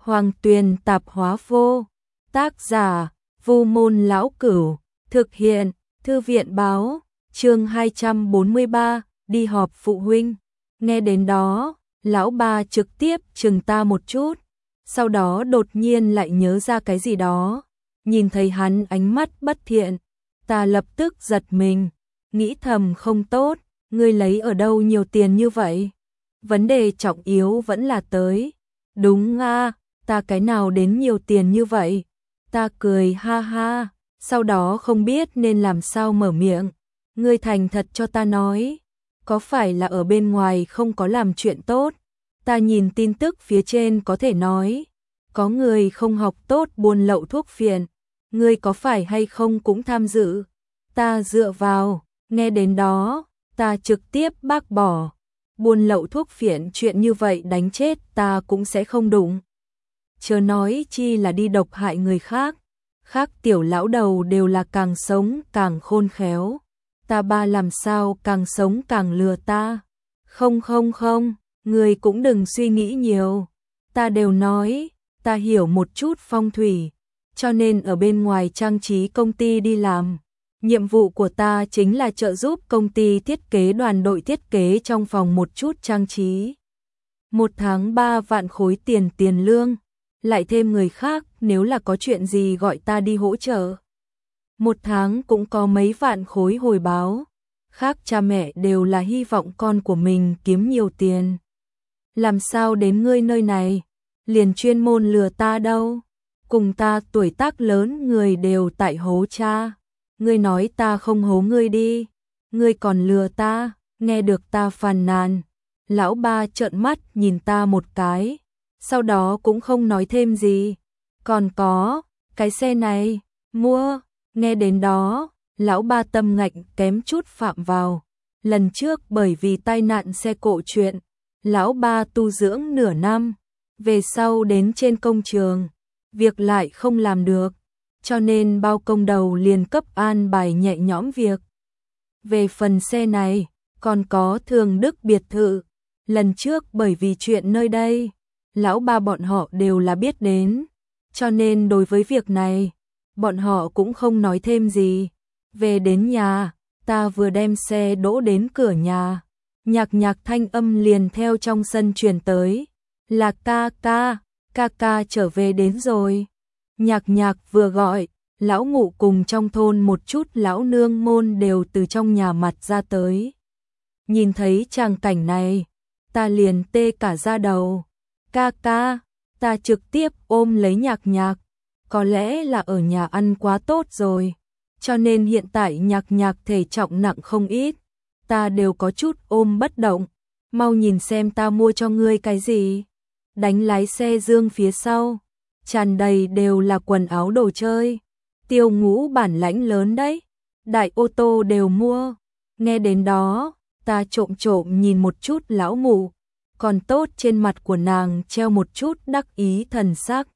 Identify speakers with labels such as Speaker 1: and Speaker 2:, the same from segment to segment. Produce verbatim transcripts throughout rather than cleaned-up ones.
Speaker 1: Hoàng Tuyền tạp hóa vô. Tác giả: Vu Môn Lão Cửu. Thực hiện: Thư viện báo. Chương hai trăm bốn mươi ba, đi họp phụ huynh. Nghe đến đó, lão ba trực tiếp chừng ta một chút, sau đó đột nhiên lại nhớ ra cái gì đó. Nhìn thấy hắn ánh mắt bất thiện, ta lập tức giật mình, nghĩ thầm không tốt, ngươi lấy ở đâu nhiều tiền như vậy? Vấn đề trọng yếu vẫn là tới. Đúng a, ta cái nào đến nhiều tiền như vậy? Ta cười ha ha, sau đó không biết nên làm sao mở miệng. Ngươi thành thật cho ta nói, có phải là ở bên ngoài không có làm chuyện tốt? Ta nhìn tin tức phía trên có thể nói, có người không học tốt buôn lậu thuốc phiện, ngươi có phải hay không cũng tham dự? Ta dựa vào, nghe đến đó, ta trực tiếp bác bỏ. Buôn lậu thuốc phiện chuyện như vậy đánh chết ta cũng sẽ không đụng. Chớ nói chi là đi độc hại người khác. Khác tiểu lão đầu đều là càng sống càng khôn khéo. Ta ba làm sao càng sống càng lừa ta. Không không không, người cũng đừng suy nghĩ nhiều. Ta đều nói, ta hiểu một chút phong thủy, cho nên ở bên ngoài trang trí công ty đi làm. Nhiệm vụ của ta chính là trợ giúp công ty thiết kế đoàn đội thiết kế trong phòng một chút trang trí. Một tháng ba vạn khối tiền tiền lương, lại thêm người khác nếu là có chuyện gì gọi ta đi hỗ trợ. Một tháng cũng có mấy vạn khối hồi báo. Khác cha mẹ đều là hy vọng con của mình kiếm nhiều tiền. Làm sao đến ngươi nơi này, liền chuyên môn lừa ta đâu. Cùng ta tuổi tác lớn người đều tại hố cha. Ngươi nói ta không hố ngươi đi, ngươi còn lừa ta. Nghe được ta phàn nàn, lão ba trợn mắt nhìn ta một cái, sau đó cũng không nói thêm gì. Còn có, cái xe này, mua. Nghe đến đó, lão ba tâm ngạnh kém chút phạm vào. Lần trước bởi vì tai nạn xe cộ chuyện, lão ba tu dưỡng nửa năm, về sau đến trên công trường, việc lại không làm được, cho nên bao công đầu liền cấp an bài nhẹ nhõm việc. Về phần xe này, còn có Thường Đức biệt thự, lần trước bởi vì chuyện nơi đây, lão ba bọn họ đều là biết đến, cho nên đối với việc này, bọn họ cũng không nói thêm gì. Về đến nhà, ta vừa đem xe đỗ đến cửa nhà, nhạc nhạc thanh âm liền theo trong sân truyền tới, là ca ca, ca ca trở về đến rồi. Nhạc nhạc vừa gọi, lão ngụ cùng trong thôn một chút lão nương môn đều từ trong nhà mặt ra tới. Nhìn thấy tràng cảnh này, ta liền tê cả da đầu. Ca ca, ta trực tiếp ôm lấy nhạc nhạc, có lẽ là ở nhà ăn quá tốt rồi, cho nên hiện tại nhạc nhạc thể trọng nặng không ít, ta đều có chút ôm bất động. Mau nhìn xem ta mua cho ngươi cái gì. Đánh lái xe dương phía sau, tràn đầy đều là quần áo đồ chơi. Tiêu Ngũ bản lãnh lớn đấy, đại ô tô đều mua. Nghe đến đó, ta trộm trộm nhìn một chút lão mụ, còn tốt trên mặt của nàng treo một chút đắc ý thần sắc.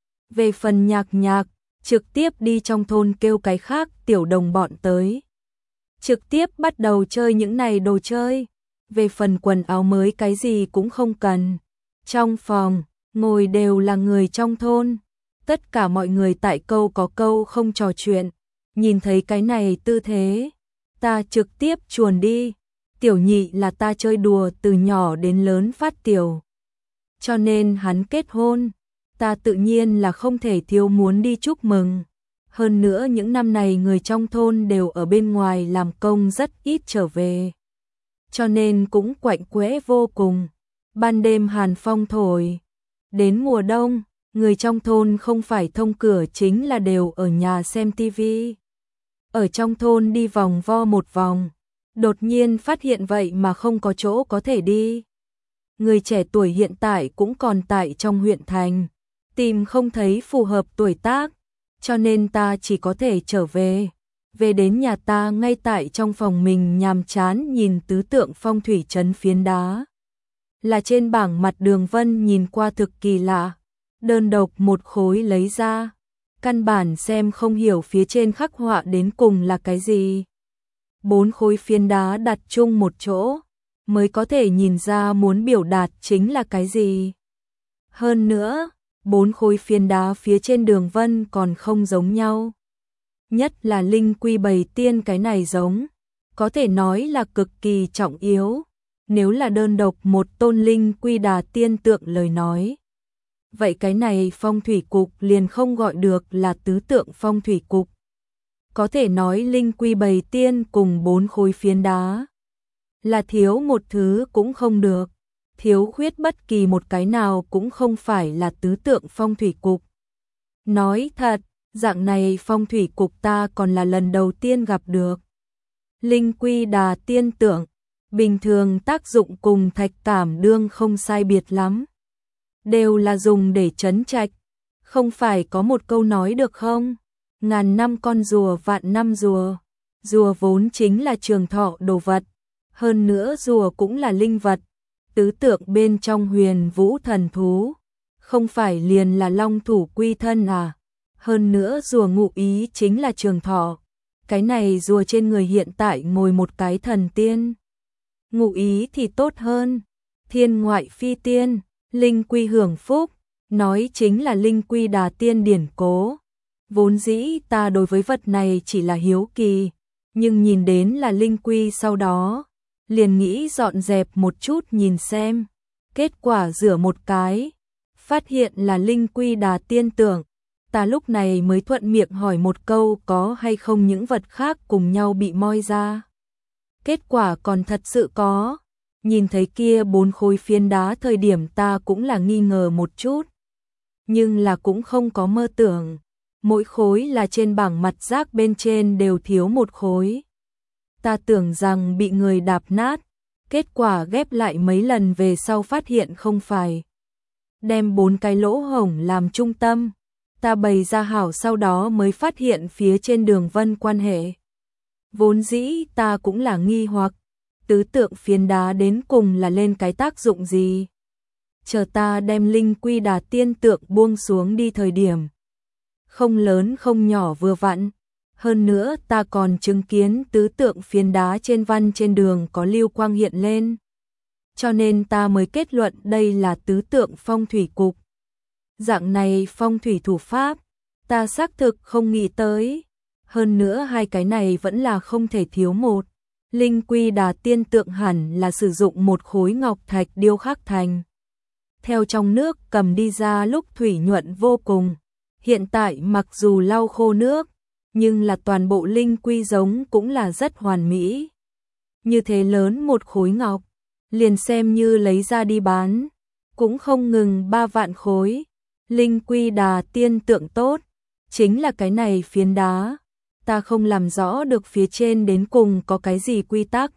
Speaker 1: Về phần nhạc nhạc, trực tiếp đi trong thôn kêu cái khác tiểu đồng bọn tới. Trực tiếp bắt đầu chơi những này đồ chơi. Về phần quần áo mới cái gì cũng không cần. Trong phòng, ngồi đều là người trong thôn. Tất cả mọi người tại câu có câu không trò chuyện. Nhìn thấy cái này tư thế, ta trực tiếp chuồn đi. Tiểu nhị là ta chơi đùa từ nhỏ đến lớn phát tiểu, cho nên hắn kết hôn, ta tự nhiên là không thể thiếu muốn đi chúc mừng. Hơn nữa những năm này người trong thôn đều ở bên ngoài làm công rất ít trở về, cho nên cũng quạnh quẽ vô cùng. Ban đêm hàn phong thổi, đến mùa đông, người trong thôn không phải thông cửa chính là đều ở nhà xem tivi. Ở trong thôn đi vòng vo một vòng, đột nhiên phát hiện vậy mà không có chỗ có thể đi. Người trẻ tuổi hiện tại cũng còn tại trong huyện thành, tìm không thấy phù hợp tuổi tác, cho nên ta chỉ có thể trở về. Về đến nhà ta ngay tại trong phòng mình nhàm chán nhìn tứ tượng phong thủy trấn phiến đá. Là trên bảng mặt đường vân nhìn qua thực kỳ lạ, đơn độc một khối lấy ra, căn bản xem không hiểu phía trên khắc họa đến cùng là cái gì. Bốn khối phiến đá đặt chung một chỗ, mới có thể nhìn ra muốn biểu đạt chính là cái gì. Hơn nữa, bốn khối phiến đá phía trên đường vân còn không giống nhau. Nhất là linh quy bầy tiên cái này giống, có thể nói là cực kỳ trọng yếu. Nếu là đơn độc một tôn linh quy đà tiên tượng lời nói, vậy cái này phong thủy cục liền không gọi được là tứ tượng phong thủy cục. Có thể nói linh quy bầy tiên cùng bốn khối phiến đá là thiếu một thứ cũng không được, thiếu khuyết bất kỳ một cái nào cũng không phải là tứ tượng phong thủy cục. Nói thật, dạng này phong thủy cục ta còn là lần đầu tiên gặp được. Linh quy đà tiên tượng, bình thường tác dụng cùng thạch cảm đương không sai biệt lắm. Đều là dùng để trấn trạch, không phải có một câu nói được không? Ngàn năm con rùa vạn năm rùa, rùa vốn chính là trường thọ đồ vật, hơn nữa rùa cũng là linh vật, tứ tượng bên trong huyền vũ thần thú, không phải liền là long thủ quy thân à? Hơn nữa rùa ngụ ý chính là trường thọ, cái này rùa trên người hiện tại ngồi một cái thần tiên, ngụ ý thì tốt hơn, thiên ngoại phi tiên, linh quy hưởng phúc, nói chính là linh quy đà tiên điển cố. Vốn dĩ ta đối với vật này chỉ là hiếu kỳ, nhưng nhìn đến là linh quy sau đó, liền nghĩ dọn dẹp một chút nhìn xem. Kết quả rửa một cái, phát hiện là linh quy đà tiên tượng. Ta lúc này mới thuận miệng hỏi một câu có hay không những vật khác cùng nhau bị moi ra. Kết quả còn thật sự có. Nhìn thấy kia bốn khối phiến đá thời điểm ta cũng là nghi ngờ một chút. Nhưng là cũng không có mơ tưởng. Mỗi khối là trên bảng mặt rác bên trên đều thiếu một khối. Ta tưởng rằng bị người đạp nát. Kết quả ghép lại mấy lần về sau phát hiện không phải. Đem bốn cái lỗ hổng làm trung tâm. Ta bày ra hảo sau đó mới phát hiện phía trên đường vân quan hệ. Vốn dĩ ta cũng là nghi hoặc, tứ tượng phiến đá đến cùng là lên cái tác dụng gì. Chờ ta đem linh quy đà tiên tượng buông xuống đi thời điểm. Không lớn không nhỏ vừa vặn. Hơn nữa ta còn chứng kiến tứ tượng phiến đá trên văn trên đường có lưu quang hiện lên. Cho nên ta mới kết luận đây là tứ tượng phong thủy cục. Dạng này phong thủy thủ pháp, ta xác thực không nghĩ tới. Hơn nữa hai cái này vẫn là không thể thiếu một. Linh quy đà tiên tượng hẳn là sử dụng một khối ngọc thạch điêu khắc thành. Theo trong nước cầm đi ra lúc thủy nhuận vô cùng. Hiện tại mặc dù lau khô nước, nhưng là toàn bộ linh quy giống cũng là rất hoàn mỹ. Như thế lớn một khối ngọc, liền xem như lấy ra đi bán, cũng không ngừng ba vạn khối. Linh quy đà tiên tượng tốt, chính là cái này phiến đá. Ta không làm rõ được phía trên đến cùng có cái gì quy tắc.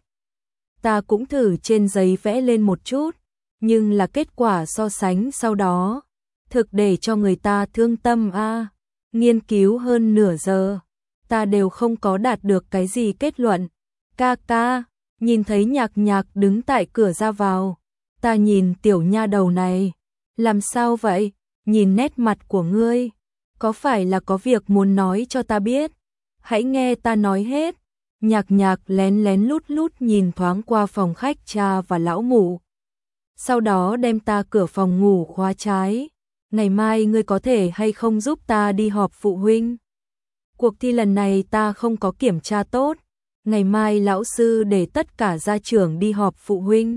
Speaker 1: Ta cũng thử trên giấy vẽ lên một chút, nhưng là kết quả so sánh sau đó, thực để cho người ta thương tâm a. À. Nghiên cứu hơn nửa giờ, ta đều không có đạt được cái gì kết luận. Ca ca, nhìn thấy Nhạc Nhạc đứng tại cửa ra vào, ta nhìn tiểu nha đầu này, làm sao vậy? Nhìn nét mặt của ngươi, có phải là có việc muốn nói cho ta biết? Hãy nghe ta nói hết. Nhạc Nhạc lén lén lút lút nhìn thoáng qua phòng khách cha và lão mụ. Sau đó đem ta cửa phòng ngủ khóa trái. Ngày mai ngươi có thể hay không giúp ta đi họp phụ huynh? Cuộc thi lần này ta không có kiểm tra tốt. Ngày mai lão sư để tất cả gia trưởng đi họp phụ huynh.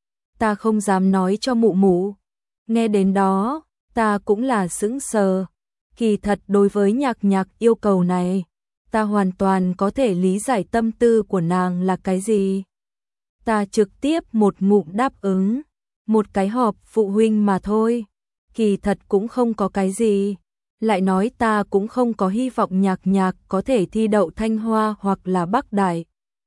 Speaker 1: Ta không dám nói cho mụ mụ. Nghe đến đó, ta cũng là sững sờ. Kỳ thật đối với Nhạc Nhạc yêu cầu này, ta hoàn toàn có thể lý giải tâm tư của nàng là cái gì. Ta trực tiếp một ngụm đáp ứng, một cái họp phụ huynh mà thôi. Kỳ thật cũng không có cái gì. Lại nói ta cũng không có hy vọng Nhạc Nhạc có thể thi đậu Thanh Hoa hoặc là Bắc Đại.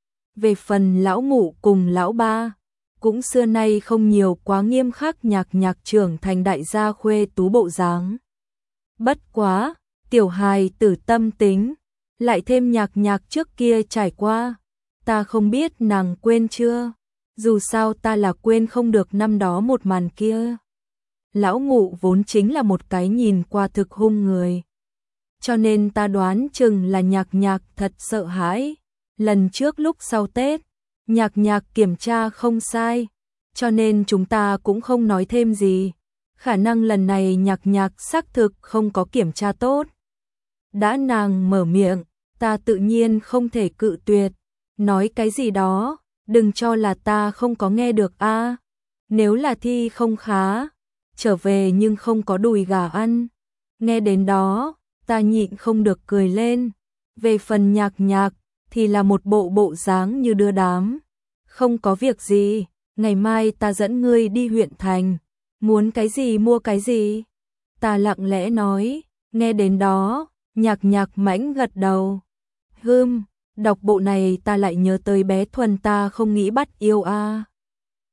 Speaker 1: Về phần lão mụ cùng lão ba, cũng xưa nay không nhiều quá nghiêm khắc Nhạc Nhạc trưởng thành đại gia khuê tú bộ dáng. Bất quá, tiểu hài tử tâm tính, lại thêm Nhạc Nhạc trước kia trải qua, ta không biết nàng quên chưa, dù sao ta là quên không được năm đó một màn kia. Lão ngụ vốn chính là một cái nhìn qua thực hung người, cho nên ta đoán chừng là Nhạc Nhạc thật sợ hãi. Lần trước lúc sau Tết, Nhạc Nhạc kiểm tra không sai, cho nên chúng ta cũng không nói thêm gì. khả năng lần này Nhạc Nhạc xác thực không có kiểm tra tốt. Đã nàng mở miệng, ta tự nhiên không thể cự tuyệt. Nói cái gì đó, đừng cho là ta không có nghe được a. Nếu là thi không khá, trở về nhưng không có đùi gà ăn. Nghe đến đó, ta nhịn không được cười lên. Về phần Nhạc Nhạc, thì là một bộ bộ dáng như đưa đám. Không có việc gì, ngày mai ta dẫn ngươi đi huyện thành. Muốn cái gì mua cái gì? Ta lặng lẽ nói, nghe đến đó, Nhạc Nhạc mãnh gật đầu. Hừm, đọc bộ này ta lại nhớ tới bé Thuần ta không nghĩ bắt yêu a.